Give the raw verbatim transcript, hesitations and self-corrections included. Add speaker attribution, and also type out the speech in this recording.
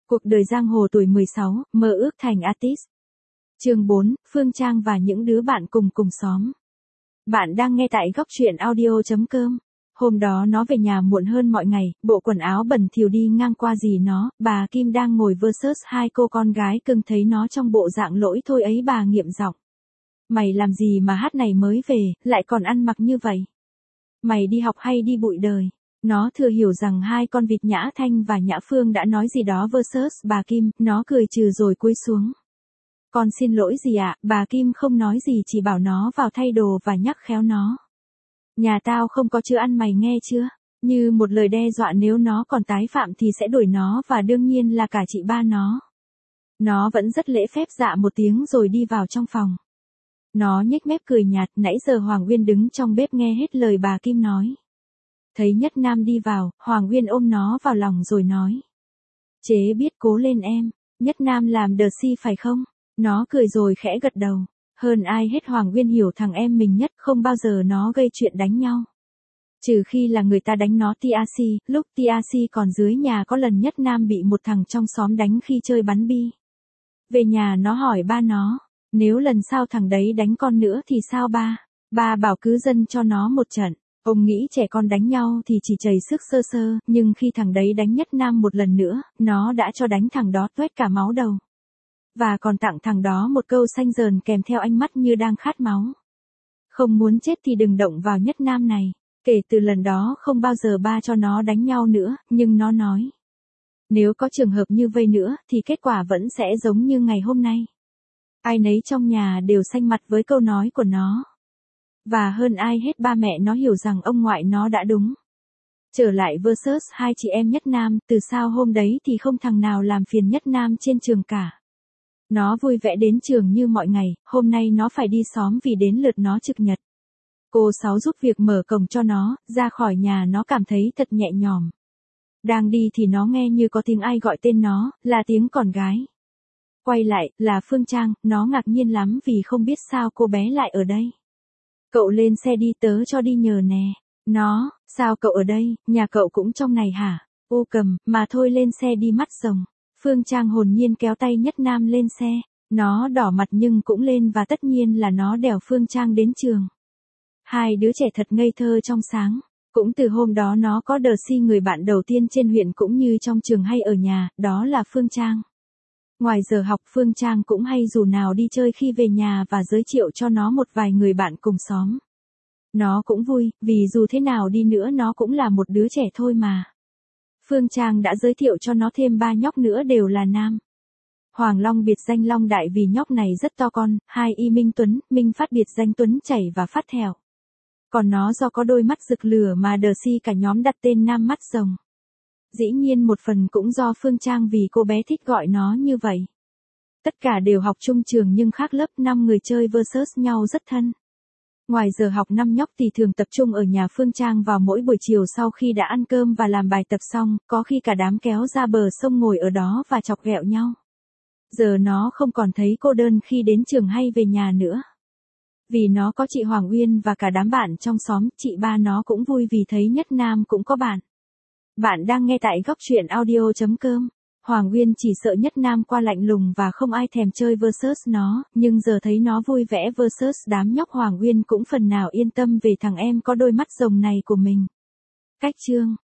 Speaker 1: Cuộc đời giang hồ tuổi mười sáu, mơ ước thành artist. Chương bốn, Phương Trang và những đứa bạn cùng cùng xóm. Bạn đang nghe tại góc truyện audio chấm com. Hôm đó nó về nhà muộn hơn mọi ngày, bộ quần áo bẩn thỉu đi ngang qua dì nó, bà Kim đang ngồi versus hai cô con gái cưng thấy nó trong bộ dạng lỗi thôi ấy bà nghiệm giọng. Mày làm gì mà hát này mới về, lại còn ăn mặc như vậy? Mày đi học hay đi bụi đời? Nó thừa hiểu rằng hai con vịt Nhã Thanh và Nhã Phương đã nói gì đó versus bà Kim, nó cười trừ rồi cúi xuống. Con xin lỗi dì ạ, bà Kim không nói gì chỉ bảo nó vào thay đồ và nhắc khéo nó. Nhà tao không có chữ ăn mày nghe chưa? Như một lời đe dọa nếu nó còn tái phạm thì sẽ đuổi nó và đương nhiên là cả chị ba nó. Nó vẫn rất lễ phép dạ một tiếng rồi đi vào trong phòng. Nó nhếch mép cười nhạt, nãy giờ Hoàng Uyên đứng trong bếp nghe hết lời bà Kim nói. Thấy Nhất Nam đi vào, Hoàng Uyên ôm nó vào lòng rồi nói. Chế biết cố lên em, Nhất Nam làm đờ si phải không? Nó cười rồi khẽ gật đầu. Hơn ai hết Hoàng Uyên hiểu thằng em mình nhất, không bao giờ nó gây chuyện đánh nhau. Trừ khi là người ta đánh nó tê a xê, lúc tê a xê còn dưới nhà có lần Nhất Nam bị một thằng trong xóm đánh khi chơi bắn bi. Về nhà nó hỏi ba nó, nếu lần sau thằng đấy đánh con nữa thì sao ba? Ba bảo cứ dâng cho nó một trận. Ông nghĩ trẻ con đánh nhau thì chỉ chầy sức sơ sơ, nhưng khi thằng đấy đánh Nhất Nam một lần nữa, nó đã cho đánh thằng đó tuét cả máu đầu. Và còn tặng thằng đó một câu xanh dờn kèm theo ánh mắt như đang khát máu. Không muốn chết thì đừng động vào Nhất Nam này. Kể từ lần đó không bao giờ ba cho nó đánh nhau nữa, nhưng nó nói. Nếu có trường hợp như vây nữa thì kết quả vẫn sẽ giống như ngày hôm nay. Ai nấy trong nhà đều xanh mặt với câu nói của nó. Và hơn ai hết ba mẹ nó hiểu rằng ông ngoại nó đã đúng. Trở lại versus hai chị em Nhất Nam, từ sau hôm đấy thì không thằng nào làm phiền Nhất Nam trên trường cả. Nó vui vẻ đến trường như mọi ngày, hôm nay nó phải đi xóm vì đến lượt nó trực nhật. Cô Sáu giúp việc mở cổng cho nó, ra khỏi nhà nó cảm thấy thật nhẹ nhõm. Đang đi thì nó nghe như có tiếng ai gọi tên nó, là tiếng con gái. Quay lại, là Phương Trang, nó ngạc nhiên lắm vì không biết sao cô bé lại ở đây. Cậu lên xe đi tớ cho đi nhờ nè. Nó, sao cậu ở đây, nhà cậu cũng trong này hả? Ô cầm, mà thôi lên xe đi mắt rồng. Phương Trang hồn nhiên kéo tay Nhất Nam lên xe. Nó đỏ mặt nhưng cũng lên và tất nhiên là nó đèo Phương Trang đến trường. Hai đứa trẻ thật ngây thơ trong sáng. Cũng từ hôm đó nó có đờ si người bạn đầu tiên trên huyện cũng như trong trường hay ở nhà, đó là Phương Trang. Ngoài giờ học Phương Trang cũng hay rủ nào đi chơi khi về nhà và giới thiệu cho nó một vài người bạn cùng xóm. Nó cũng vui, vì dù thế nào đi nữa nó cũng là một đứa trẻ thôi mà. Phương Trang đã giới thiệu cho nó thêm ba nhóc nữa đều là nam. Hoàng Long biệt danh Long Đại vì nhóc này rất to con, hai y Minh Tuấn, Minh Phát biệt danh Tuấn Chảy và Phát Thèo. Còn nó do có đôi mắt rực lửa mà đờ si cả nhóm đặt tên Nam Mắt Rồng. Dĩ nhiên một phần cũng do Phương Trang vì cô bé thích gọi nó như vậy. Tất cả đều học chung trường nhưng khác lớp, năm người chơi versus nhau rất thân. Ngoài giờ học năm nhóc thì thường tập trung ở nhà Phương Trang vào mỗi buổi chiều sau khi đã ăn cơm và làm bài tập xong, có khi cả đám kéo ra bờ sông ngồi ở đó và chọc ghẹo nhau. Giờ nó không còn thấy cô đơn khi đến trường hay về nhà nữa. Vì nó có chị Hoàng Uyên và cả đám bạn trong xóm, chị ba nó cũng vui vì thấy Nhất Nam cũng có bạn. Bạn đang nghe tại góc truyện audio chấm com. Hoàng Uyên chỉ sợ Nhất Nam qua lạnh lùng và không ai thèm chơi versus nó, nhưng giờ thấy nó vui vẻ versus đám nhóc Hoàng Uyên cũng phần nào yên tâm về thằng em có đôi mắt rồng này của mình. Cách chương